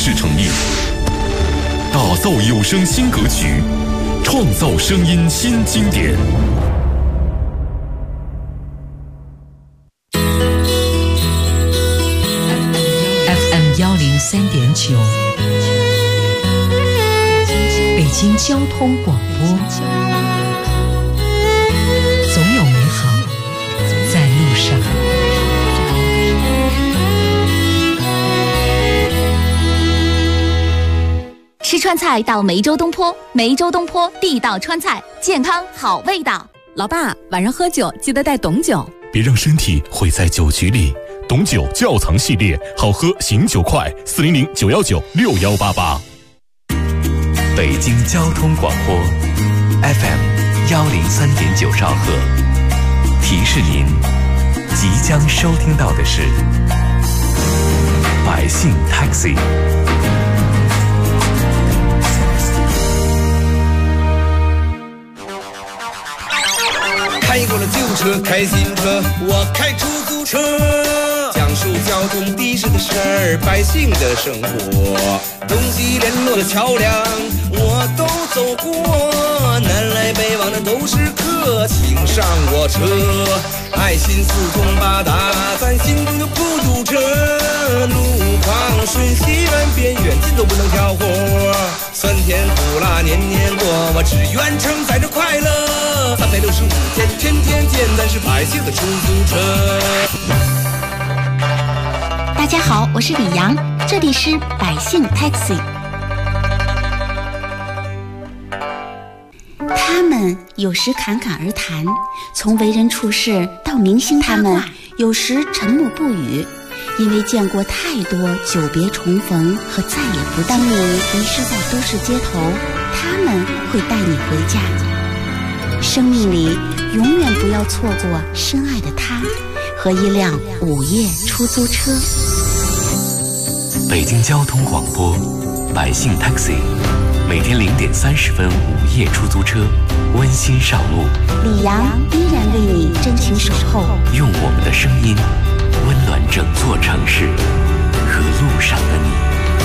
式成立，打造有声新格局，创造声音新经典。 FM 103.9，北京交通广播，总有美好在路上。 吃川菜到梅州东坡，梅州东坡地道川菜，健康好味道。 老爸，晚上喝酒记得带董酒， 别让身体毁在酒局里。董酒窖藏系列，好喝醒酒快，400-919-6188。 北京交通广播 FM 103.9兆赫，提示您即将收听到的是百姓 Taxi。 开过了旧车，开新车，我开出租车，讲述交通的士的事儿，百姓的生活，东西联络的桥梁我都走过，南来北往的都是客，请上我车，爱心四通八达，咱心中有孤独车，路况瞬息万变，远近都不能挑活，酸甜苦辣年年过，我只愿承载着快乐，365天天天见，咱是百姓的出租车。 大家好，我是李阳，这里是百姓 Taxi。 他们有时侃侃而谈，从为人处事到明星八卦，他们有时沉默不语，因为见过太多久别重逢和再也不见。当你迷失在都市街头，他们会带你回家。生命里永远不要错过深爱的他和一辆午夜出租车。 北京交通广播百姓 Taxi， 每天0点30分午夜出租车，温馨上路。 李阳依然为你真情守候， 用我们的声音温暖整座城市和路上的你。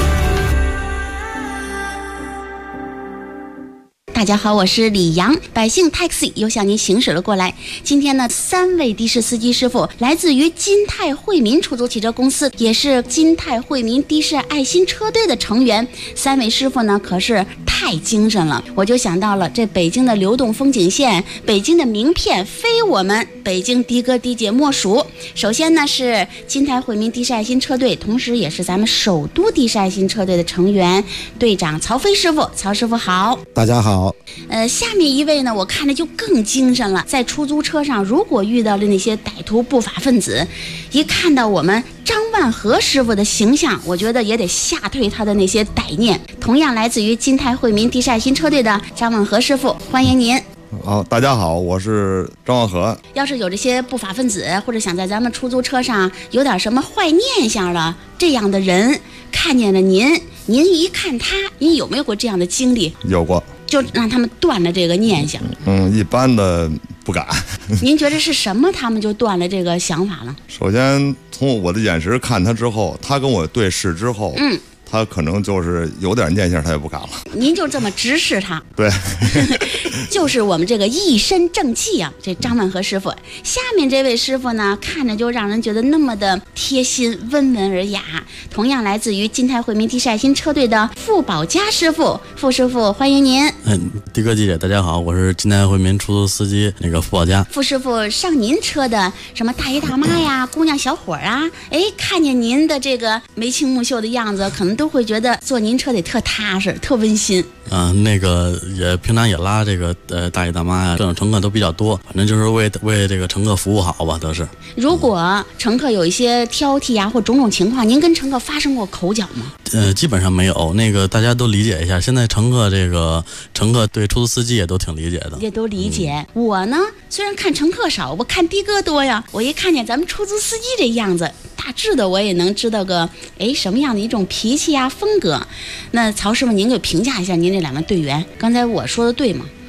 大家好，我是李阳，百姓 Taxi 又向您行驶了过来。今天呢，3位的士司机师傅来自于金泰惠民出租汽车公司，也是金泰惠民的士爱心车队的成员。3位师傅呢可是太精神了，我就想到了这北京的流动风景线，北京的名片非我们北京的哥的姐莫属。首先呢是金泰惠民的士爱心车队，同时也是咱们首都的士爱心车队的成员，队长曹飞师傅。曹师傅好。 大家好。 下面一位呢，我看着就更精神了。在出租车上，如果遇到了那些歹徒不法分子，一看到我们张万和师傅的形象，我觉得也得吓退他的那些歹念。同样来自于金泰惠民的士爱心车队的张万和师傅，欢迎您。 大家好，我是张万和。 要是有这些不法分子，或者想在咱们出租车上有点什么坏念想的这样的人，看见了您一看他，您有没有过这样的经历？ 有过。 就让他们断了这个念想。 一般的不敢。 您觉得是什么他们就断了这个想法了？ 首先从我的眼神看他之后，他跟我对视之后，他可能就是有点念想，他也不敢了。 您就这么直视他？ 对。 就是我们这个一身正气啊，这张万和师傅。下面这位师傅呢，看着就让人觉得那么的贴心、温文尔雅。同样来自于金泰惠民的士爱心车队的傅宝佳师傅，傅师傅欢迎您。 的哥姐大家好，我是金泰惠民出租司机傅宝佳。 傅师傅上您车的什么大爷大妈呀、姑娘小伙啊，看见您的这个眉清目秀的样子，可能都会觉得坐您车得特踏实、特温馨。 也平常也拉这个大爷大妈呀，各种乘客都比较多，反正就是为这个乘客服务好吧，都是。如果乘客有一些挑剔啊或种种情况，您跟乘客发生过口角吗？ 基本上没有。大家都理解一下，现在乘客对出租司机也都挺理解的， 也都理解。我呢，虽然看乘客少，我看的哥多呀。我一看见咱们出租司机这样子，大致的我也能知道个什么样的一种脾气啊风格。那曹师傅，您给评价一下您这2位队员。刚才我说的对吗？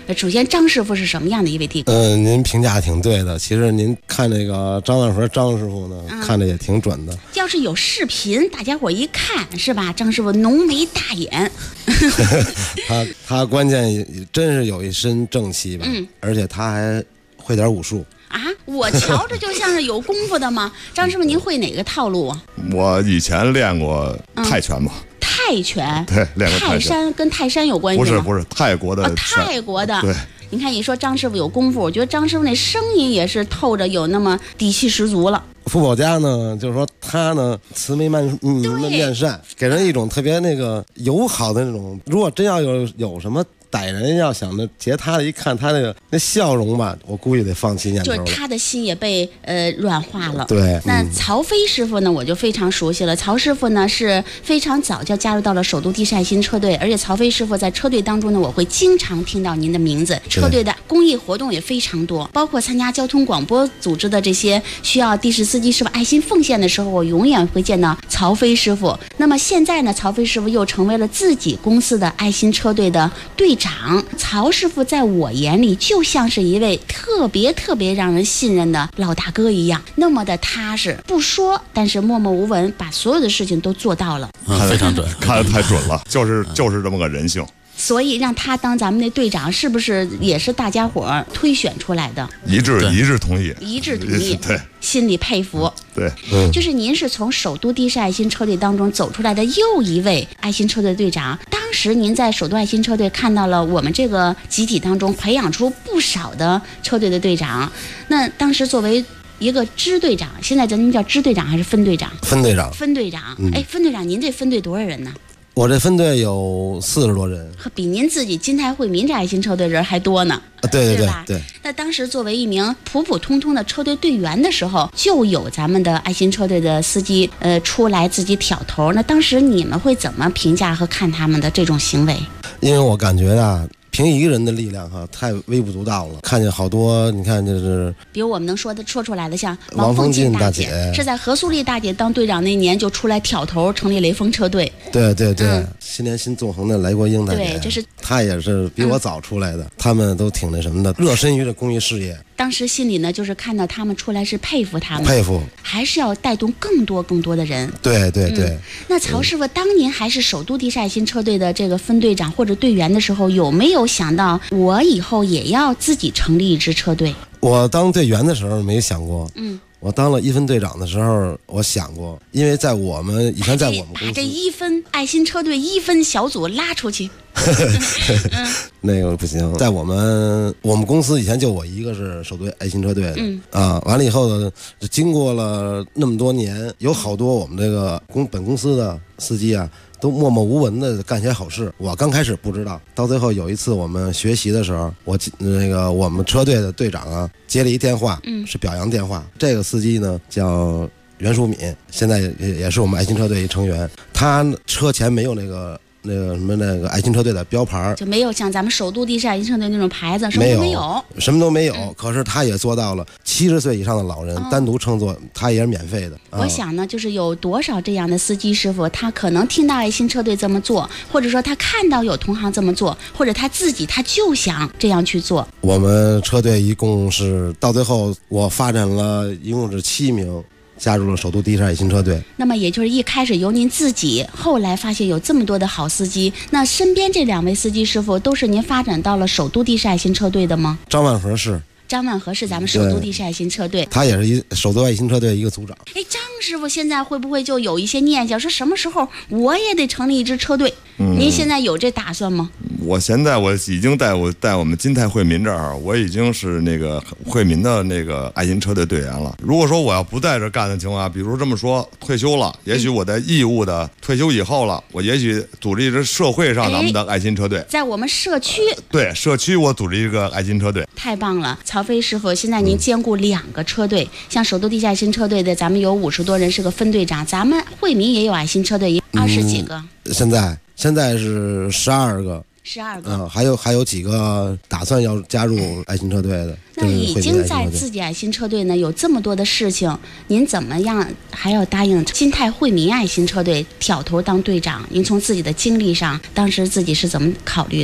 首先，张师傅是什么样的一位地哥？ 您评价挺对的。其实您看这个张万和张师傅呢，看着也挺准的。 要是有视频，大家伙一看是吧？张师傅浓眉大眼， 他关键真是有一身正气吧，而且他还会点武术。 啊，我瞧着就像是有功夫的吗？张师傅，您会哪个套路啊？ 我以前练过泰拳嘛。 泰拳， 对，练过泰拳。 泰山跟泰山有关系吗？ 不是泰国的。 泰国的。 对。 你看，你说张师傅有功夫，我觉得张师傅那声音也是透着有那么底气十足了。 傅宝家呢，就是说他呢慈眉面善，给人一种特别那个友好的那种。如果真要有什么歹人要想着劫他的，一看他那笑容吧，我估计得放弃念头了。 就是他的心也被软化了。 对。 那曹飞师傅呢，我就非常熟悉了。曹师傅呢是非常早就加入到了首都地势爱心车队，而且曹飞师傅在车队当中呢，我会经常听到您的名字。车队的公益活动也非常多，包括参加交通广播组织的这些需要的士司机师傅爱心奉献的时候，我永远会见到曹飞师傅。那么现在呢，曹飞师傅又成为了自己公司的爱心车队的队长。曹师傅在我眼里就像是一位特别让人信任的老大哥一样，那么的踏实，不说但是默默无闻，把所有的事情都做到了。 非常准， 看得太准了，就是这么个人性。 所以让他当咱们那队长，是不是也是大家伙儿推选出来的？ 一致同意， 对，心里佩服。 对， 就是您是从首都地势爱心车队当中走出来的又一位爱心车队队长。当时您在首都爱心车队看到了我们这个集体当中培养出不少的车队的队长，那当时作为一个支队长，现在您叫支队长还是分队长？ 分队长。 分队长，分队长，您这分队多少人呢？ 我这分队有40多人， 比您自己金泰惠民这爱心车队人还多呢。 对吧？对。那当时作为一名普通的车队队员的时候，就有咱们的爱心车队的司机出来自己挑头。那当时你们会怎么评价和看他们的这种行为？ 因为我感觉啊，凭一个人的力量太微不足道了。看见好多，你看就是比如我们能说出来的，像王凤进大姐是在何苏丽大姐当队长那年就出来挑头，成立雷锋车队。 对，新联新纵横的来国英大姐， 对，这是她也是比我早出来的。他们都挺那什么的，热身于这公益事业。 当时心里呢，就是看到他们出来是佩服他们， 佩服， 还是要带动更多的人。 对。 那曹师傅，当年还是首都地势爱心车队的这个分队长或者队员的时候，有没有想到我以后也要自己成立一支车队？ 我当队员的时候没想过，我当了一分队长的时候，我想过，因为在我们以前在我们公司， 把这一分爱心车队一分小组拉出去。 那个不行，在我们公司以前就我一个是首都爱心车队的，完了以后呢，经过了那么多年，有好多我们这个本公司的司机啊，都默默无闻的干些好事。我刚开始不知道，到最后有一次我们学习的时候，我们车队的队长啊接了一电话，是表扬电话。这个司机呢叫袁淑敏，现在也是我们爱心车队一成员。他车前没有那个爱心车队的标牌，就没有像咱们首都地势爱心车队那种牌子，什么都没有。可是他也做到了70岁以上的老人单独乘坐，他也是免费的。 我想呢，就是有多少这样的司机师傅，他可能听到爱心车队这么做，或者说他看到有同行这么做，或者他自己他就想这样去做。 我们车队一共是到最后我发展了一共是7名。加入了首都地势爱心车队。 那么也就是一开始由您自己，后来发现有这么多的好司机，那身边这2位司机师傅都是您发展到了首都地势爱心车队的吗？ 张万和是咱们首都地势爱心车队， 他也是首都爱心车队一个组长。 张师傅现在会不会就有一些念想，说什么时候我也得成立一支车队？您现在有这打算吗？ 我现在我已经在我们金泰惠民这儿，我已经是那个惠民的那个爱心车队队员了。如果说我要不在这干的情况下，比如这么说退休了，也许我在义务的退休以后了，我也许组织一支社会上咱们的爱心车队， 在我们社区， 对社区我组织一个爱心车队。 太棒了，曹飞师傅，现在您兼顾2个车队，像首都地势爱心车队的咱们有50多人，是个分队长，咱们惠民也有爱心车队20几个， 现在是12个。还有几个打算要加入爱心车队的。 那已经在自己爱心车队呢有这么多的事情，您怎么样还要答应金泰惠民爱心车队挑头当队长？您从自己的经历上，当时自己是怎么考虑的？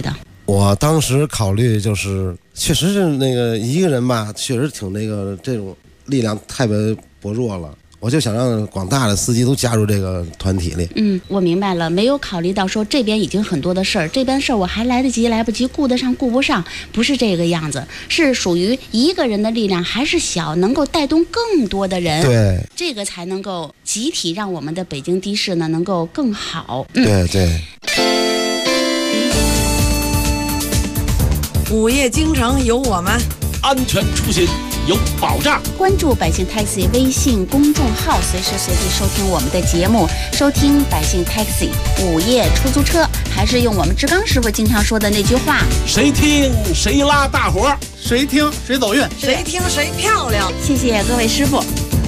我当时考虑就是，确实是那个一个人吧，确实挺那个这种力量太薄弱了。我就想让广大的司机都加入这个团体里。 我明白了，没有考虑到说这边已经很多的事儿，这边事儿我还来得及来不及，顾得上顾不上，不是这个样子，是属于一个人的力量还是小，能够带动更多的人， 对， 这个才能够集体让我们的北京的士呢能够更好。 对对。 午夜京城有我们， 安全出行有保障。 关注百姓 Taxi 微信公众号，随时随地收听我们的节目，收听百姓 Taxi 午夜出租车，还是用我们志刚师傅经常说的那句话： 谁听谁拉大伙，谁听谁走运， 谁听谁漂亮。 谢谢各位师傅。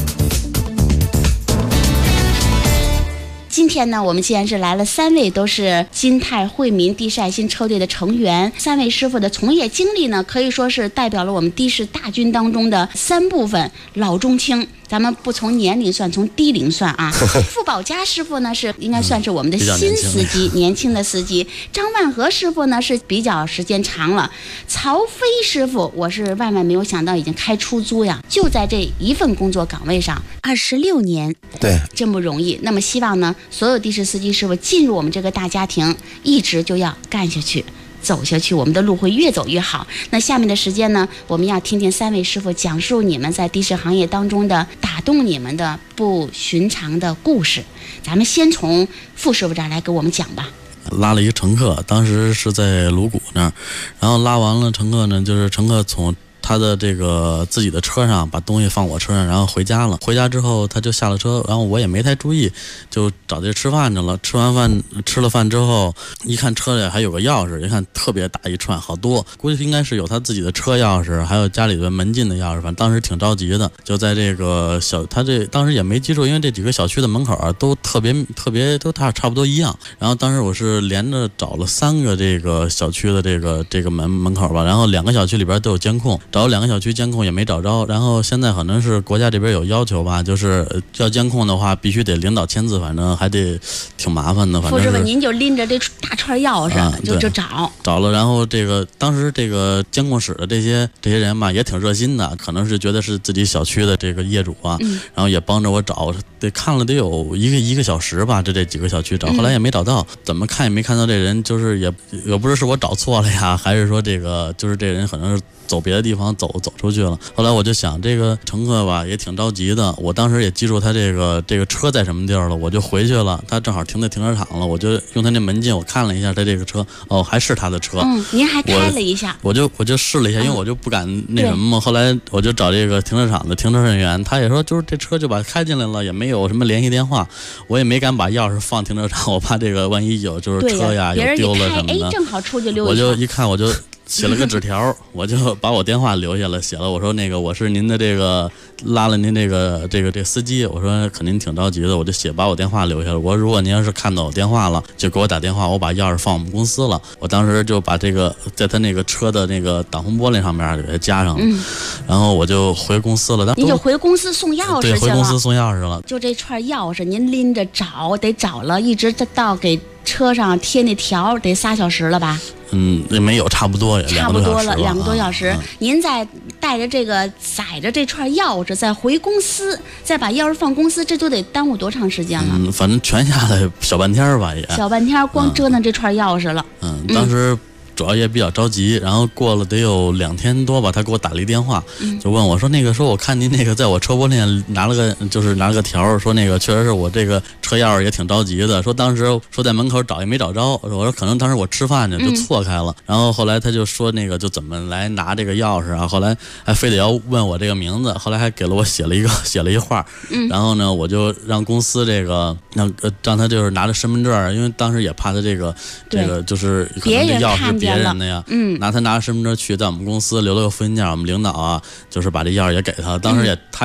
今天呢，我们既然是来了3位都是金泰惠民的士爱心车队的成员，3位师傅的从业经历呢，可以说是代表了我们的士大军当中的3部分，老中青。咱们不从年龄算，从低龄算啊。傅宝家师傅呢是应该算是我们的新司机，年轻的司机。张万和师傅呢是比较时间长了。曹飞师傅，我是万万没有想到已经开出租呀，就在这一份工作岗位上26年， 对， 真不容易。那么希望呢，所有的士司机师傅进入我们这个大家庭，一直就要干下去。走下去，我们的路会越走越好。那下面的时间呢，我们要听听3位师傅讲述你们在的士行业当中的打动你们的不寻常的故事。咱们先从傅师傅这儿来给我们讲吧。 拉了一个乘客，当时是在鲁谷那儿，然后拉完了乘客呢，就是乘客从他的这个自己的车上把东西放我车上，然后回家了。回家之后他就下了车，然后我也没太注意，就找地吃饭去了。吃了饭之后，一看车里还有个钥匙，一看特别大一串，好多，估计应该是有他自己的车钥匙，还有家里的门禁的钥匙。反正当时挺着急的，就在这个他这当时也没记住，因为这几个小区的门口啊都特别都差不多一样。然后当时我是连着找了3个这个小区的这个门口吧，然后2个小区里边都有监控。找2个小区监控也没找着，然后现在可能是国家这边有要求吧，就是要监控的话必须得领导签字，反正还得挺麻烦的。反正傅师傅您就拎着这大串钥匙、就找了， 然后这个当时这个监控室的这些人吧也挺热心的，可能是觉得是自己小区的这个业主啊，然后也帮着我找，看了得有一个小时吧，这几个小区找，后来也没找到，怎么看也没看到这人，就是也不知是我找错了呀，还是说这个就是这人可能是走别的地方走出去了。后来我就想，这个乘客吧也挺着急的，我当时也记住他这个车在什么地儿了，我就回去了。他正好停在停车场了，我就用他那门禁我看了一下他这个车，还是他的车。 您还开了一下， 我就试了一下，因为我就不敢那什么嘛。后来我就找这个停车场的停车人员，他也说就是这车就把它开进来了，也没有什么联系电话，我也没敢把钥匙放停车场，我怕这个万一有就是车呀有丢了什么的。 正好出去溜一我就一看我就写了个纸条，我就把我电话留下了，写了我说那个我是您的这个拉了您这个司机，我说肯定挺着急的，我就把我电话留下了。我说如果您要是看到我电话了，就给我打电话，我把钥匙放我们公司了。我当时就把这个在他那个车的那个挡风玻璃上面给他加上了，然后我就回公司了。 您就回公司送钥匙去了？ 对，回公司送钥匙了。 就这串钥匙，您拎着找了，一直到给车上贴那条，得3小时了吧？ 也没有，差不多了2个多小时。 您再带着这个载着这串钥匙再回公司，再把钥匙放公司，这都得耽误多长时间了？ 反正全下来小半天吧，也小半天，光折腾这串钥匙了。 当时主要也比较着急，然后过了得有2天多吧，他给我打了一电话，就问我说说我看您那个在我车玻璃上拿了个条，说那个确实是我这个车钥匙也挺着急的，说当时说在门口找也没找着，我说可能当时我吃饭去就错开了，然后后来他就说那个就怎么来拿这个钥匙啊，后来还非得要问我这个名字，后来还给了我写了一画，然后呢我就让公司这个让他就是拿着身份证，因为当时也怕他这个就是可能这钥匙别人的呀，拿着身份证去，在我们公司留了个复印件，我们领导啊就是把这钥匙也给他，当时他也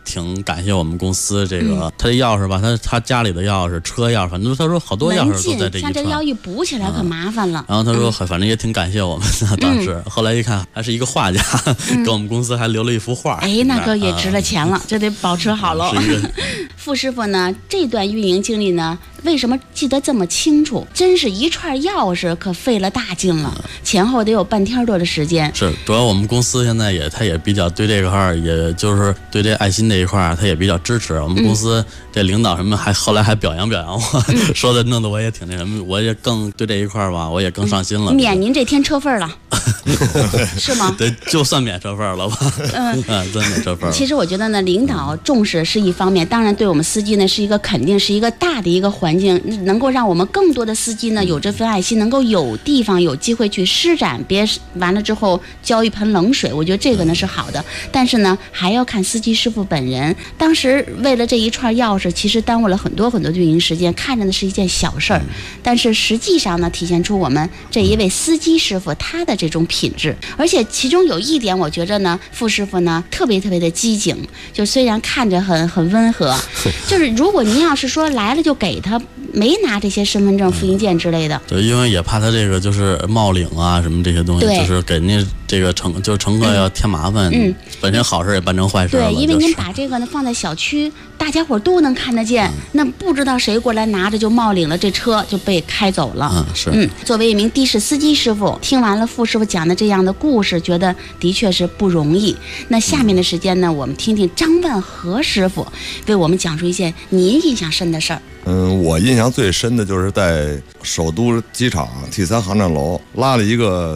挺感谢我们公司这个，他的钥匙吧，他家里的钥匙、车钥匙，反正他说好多钥匙都在这一串。 像这要一补起来可麻烦了。 然后他说，反正也挺感谢我们的，当时。后来一看，还是一个画家，给我们公司还留了一幅画。 哎，那个也值了钱了，这得保持好喽。傅师傅呢，这段运营经历呢，为什么记得这么清楚？真是一串钥匙可费了大劲了，前后得有半天多的时间。 是，主要我们公司现在他也比较对这块，也就是对这爱心这一块，他也比较支持。我们公司这领导什么后来还表扬我，说的弄得我也挺那什么，我也更对这一块吧，我也更上心了。 免您这天车份了，是吗？ 对，就算免车份了吧。真免车份。 其实我觉得呢，领导重视是一方面，当然对我们司机呢是一个肯定，是一个大的一个环境，能够让我们更多的司机呢有这份爱心，能够有地方有机会去施展，别完了之后浇一盆冷水。我觉得这个呢是好的，但是呢还要看司机师傅本人。当时为了这一串钥匙，其实耽误了很多的运营时间，看着呢是一件小事儿，但是实际上呢体现出我们这一位司机师傅他的这种品质。而且其中有一点，我觉着呢，傅师傅呢特别的机警，就虽然看着很温和，就是如果您要是说来了就给他，没拿这些身份证、复印件之类的， 对，因为也怕他这个就是冒领啊什么这些东西，就是给人家这个乘客要添麻烦，本身好事也办成坏事了。 对，因为您把这个呢放在小区，大家伙都能看得见，那不知道谁过来拿着就冒领了，这车就被开走了。作为一名的士司机师傅，听完了傅师傅讲的这样的故事，觉得的确是不容易。那下面的时间呢，我们听听张万和师傅为我们讲述一件您印象深的事儿。 我印象最深的就是在首都机场 T3航站楼拉了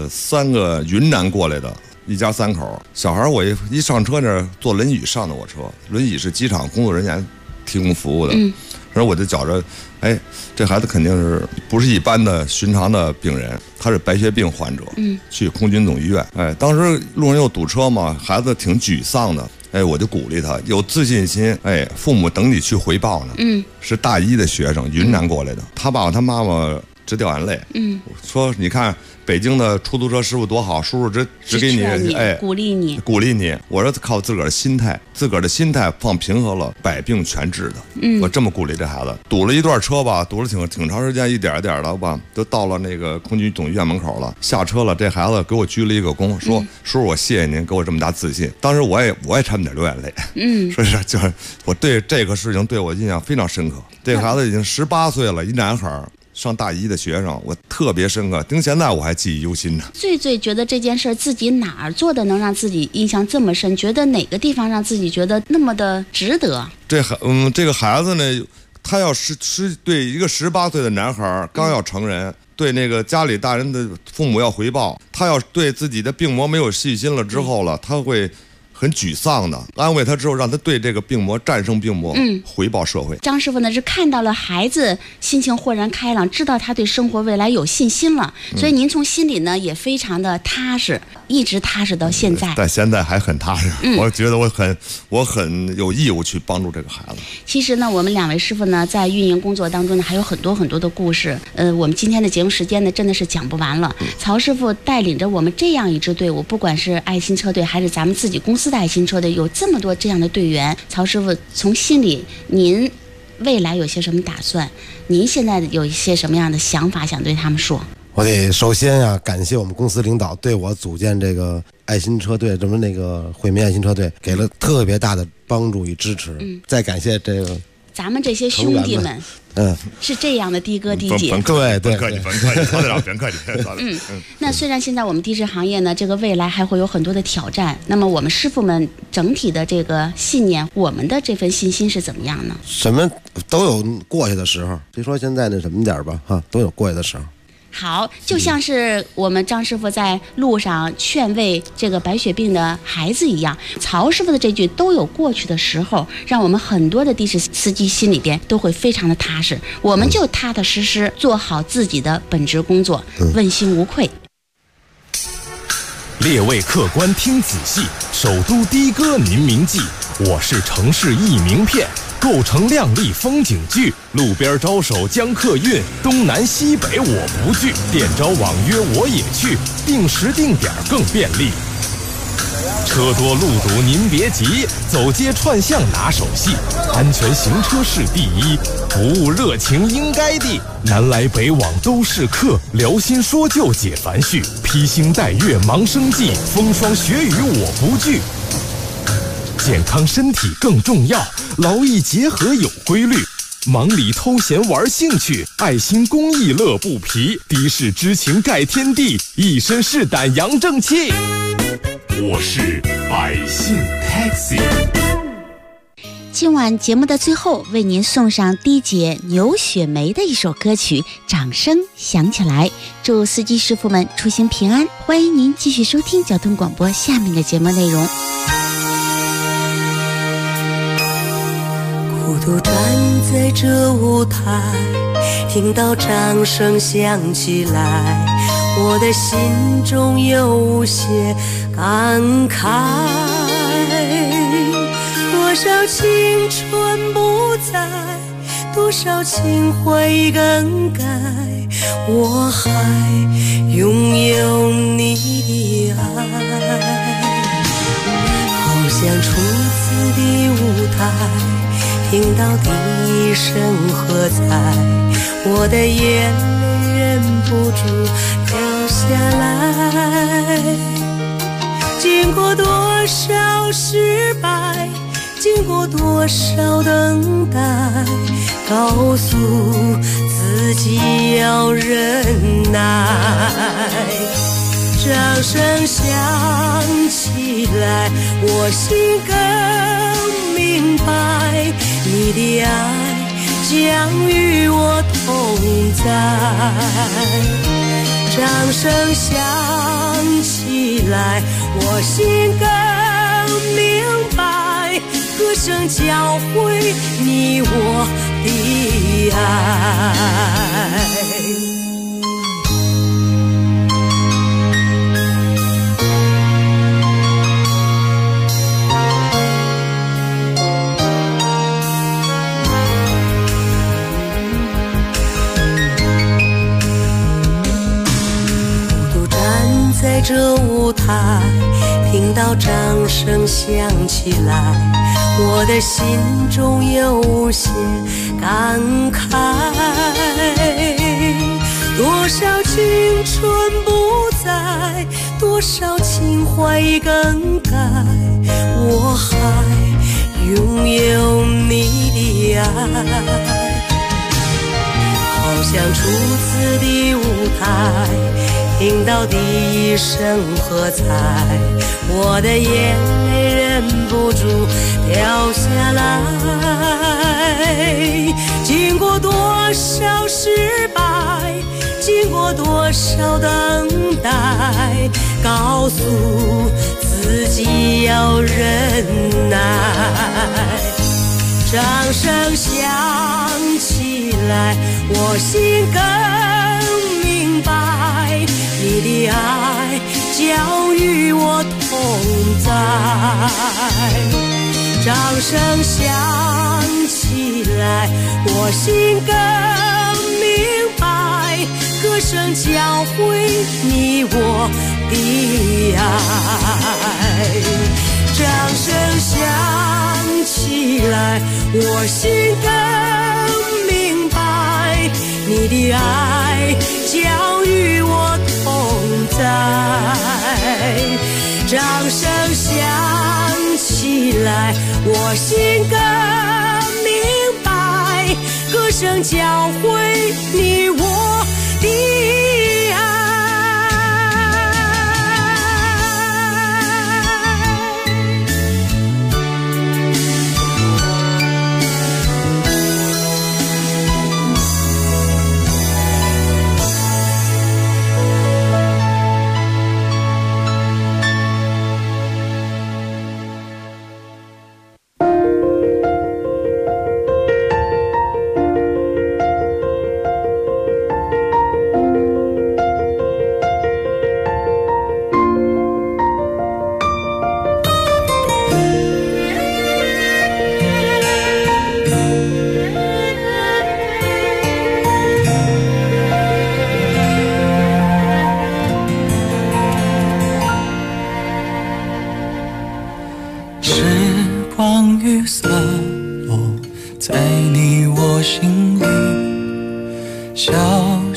3个云南过来的一家3口小孩，我一上车那坐轮椅上的我车，轮椅是机场工作人员提供服务的，然后我就觉着，哎，这孩子肯定是不是一般的寻常的病人，他是白血病患者，去空军总医院，哎，当时路上又堵车嘛，孩子挺沮丧的。哎，我就鼓励他有自信心。哎，父母等你去回报呢。是大一的学生，云南过来的，他爸爸他妈妈直掉眼泪。说你看北京的出租车师傅多好，叔叔只给你哎鼓励你。 我说靠自个儿的心态放平和了，百病全治的。我这么鼓励这孩子。堵了一段车吧，堵了挺长时间，一点一点的吧，就到了那个空军总医院门口了。下车了，这孩子给我鞠了一个躬，说叔叔我谢谢您给我这么大自信。当时我也差点流眼泪。说是就是我对这个事情对我印象非常深刻。这个孩子已经18岁了，一男孩。上大一的学生，我特别深刻，到现在我还记忆犹新呢。 最觉得这件事自己哪儿做的能让自己印象这么深？觉得哪个地方让自己觉得那么的值得？ 这个孩子呢，他要是对一个18岁的男孩刚要成人，对那个家里大人的父母要回报，他要对自己的病魔没有信心了之后了，他会很沮丧的，安慰他之后，让他对这个病魔战胜病魔，回报社会。 张师傅呢是看到了孩子心情豁然开朗，知道他对生活未来有信心了，所以您从心里呢也非常的踏实，一直踏实到现在。 但现在还很踏实，我觉得我很有义务去帮助这个孩子。 其实呢，我们2位师傅呢在运营工作当中呢还有很多的故事。我们今天的节目时间呢真的是讲不完了。曹师傅带领着我们这样一支队伍，不管是爱心车队还是咱们自己公司的爱心车队，有这么多这样的队员，曹师傅从心里，您未来有些什么打算？您现在有一些什么样的想法想对他们说？ 我得首先呀，感谢我们公司领导对我组建这个爱心车队，这么那个惠民爱心车队给了特别大的帮助与支持。再感谢这个咱们这些兄弟们，是这样的的哥的姐， 对，甭客气，曹队长别客气。 那虽然现在我们的士行业呢，这个未来还会有很多的挑战，那么我们师傅们整体的这个信念，我们的这份信心是怎么样呢？ 什么都有过去的时候，别说现在那什么点吧，都有过去的时候。 好，就像是我们张师傅在路上劝慰这个白血病的孩子一样，曹师傅的这句都有过去的时候，让我们很多的的士司机心里边都会非常的踏实，我们就踏踏实实做好自己的本职工作，问心无愧。 列位客官听仔细，首都的哥您铭记，我是城市一名片，构成亮丽风景剧，路边招手将客运，东南西北我不惧，店招网约我也去，定时定点更便利。 车多路堵您别急，走街串巷拿手戏，安全行车是第一，服务热情应该的。南来北往都是客，聊心说旧解烦绪，披星戴月忙生计，风霜雪雨我不惧。健康身体更重要，劳逸结合有规律。忙里偷闲玩兴趣，爱心公益乐不疲。的士知情盖天地，一身是胆扬正气。我是百姓 Taxi。 今晚节目的最后，为您送上D姐牛雪梅的一首歌曲《掌声响起来》，祝司机师傅们出行平安。欢迎您继续收听交通广播下面的节目内容。 孤独站在这舞台，听到掌声响起来，我的心中有些感慨。多少青春不在，多少情怀已更改，我还拥有你的爱。好像初次的舞台，听到第一声喝彩，我的眼泪忍不住掉下来。经过多少失败，经过多少等待，告诉自己要忍耐。掌声响起来，我心更明白，你的爱将与我同在。掌声响起来，我心更明白，歌声教会你我的爱。在这舞台，听到掌声响起来，我的心中有些感慨。多少青春不在，多少情怀已更改，我还拥有你的爱。好像初次的舞台，听到第一声喝彩，我的眼泪忍不住掉下来。经过多少失败，经过多少等待，告诉自己要忍耐。掌声响起来，我心更明白，你的爱将与我同在。掌声响起来，我心更明白，歌声教会你我的爱。掌声响起来，我心更明白，你的爱将与我同在。掌声响起来，我心更明白，歌声教会你我的爱。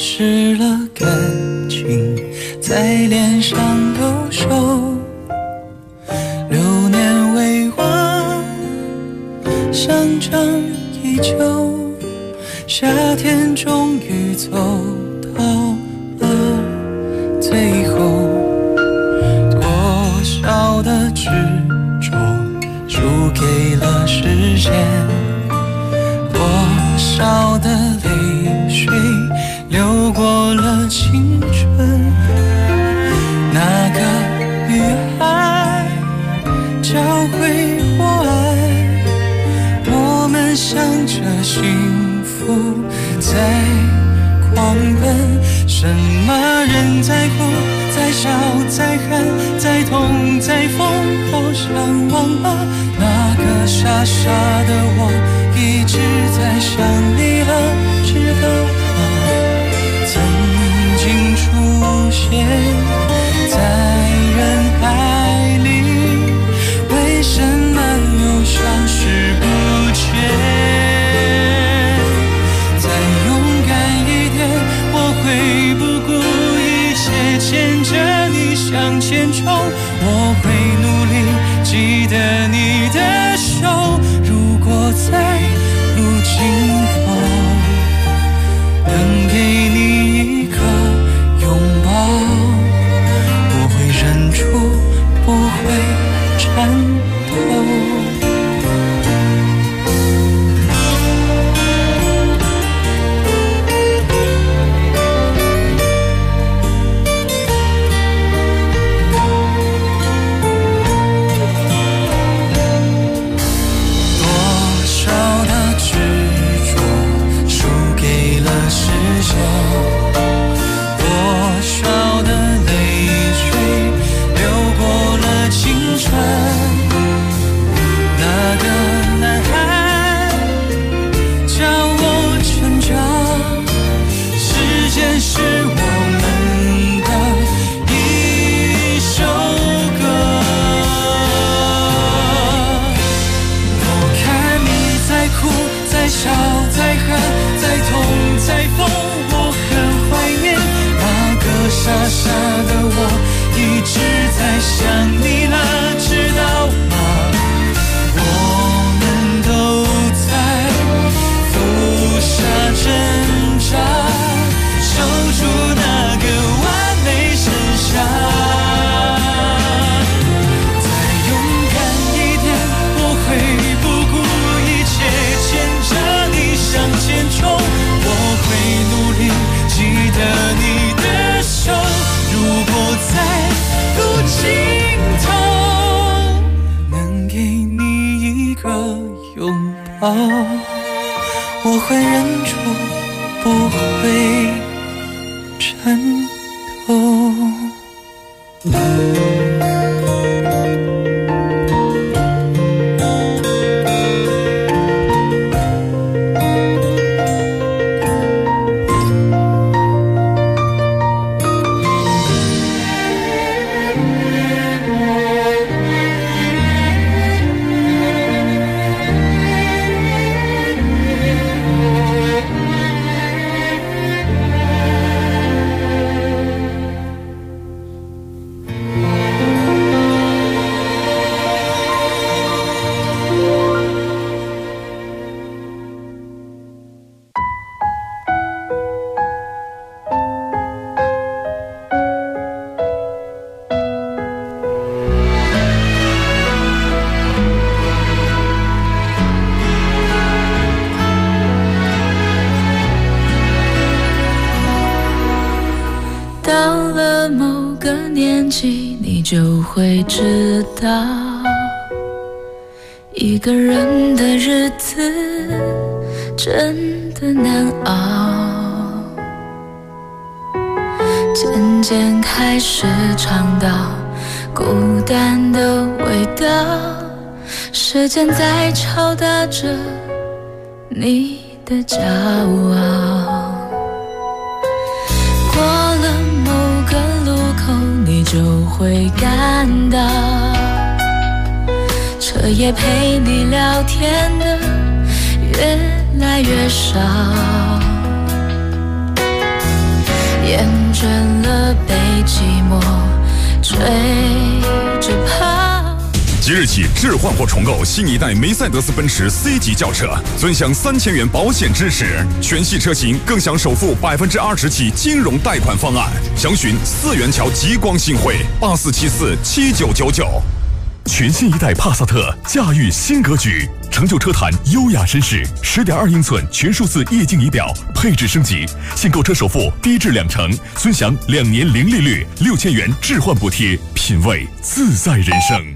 失了感情，在脸上留守。流年未忘，乡长依旧。夏天终于走到了最后，多少的执着输给了时间，多少的泪水流过了青春。那个女孩教会我爱，我们向着幸福在狂奔。什么人在哭，在笑，在喊，在痛，在疯，好像忘了那个傻傻的我一直在想你了，知道吗？曾经出现在人海里，为什么又消失不见？再勇敢一点，我会不顾一切牵着你向前冲，我会努力记得你的手。如果在路尽头能给你一个拥抱，我会忍住不会颤抖。傻傻的我一直在想你了，知道吗？我们都在浮沙挣扎，守住那个完美盛夏。再勇敢一点，我会不顾一切牵着你向前冲，我会努力记得你的手。如果在路尽头能给你一个拥抱，我会忍住不会颤抖。 到了某个年纪，你就会知道，一个人的日子真的难熬。渐渐开始尝到孤单的味道，时间在敲打着你的骄傲。过了某个路口，你就会感到，彻夜陪你聊天的越来越少。 厌倦了被寂寞追着跑。 即日起置换或重购新一代梅赛德斯奔驰 C 级轿车，尊享3000元保险支持，全系车型更享首付20%起金融贷款方案。详询4元桥极光信汇84747999。全新一代帕萨特驾驭新格局，成就车坛优雅绅士，10.2英寸全数字液晶仪表，配置升级，现购车首付低至20%，尊享2年零利率，6000元置换补贴，品味自在人生。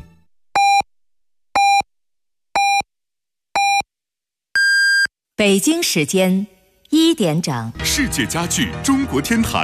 北京时间1点整， 世界家具中国天坛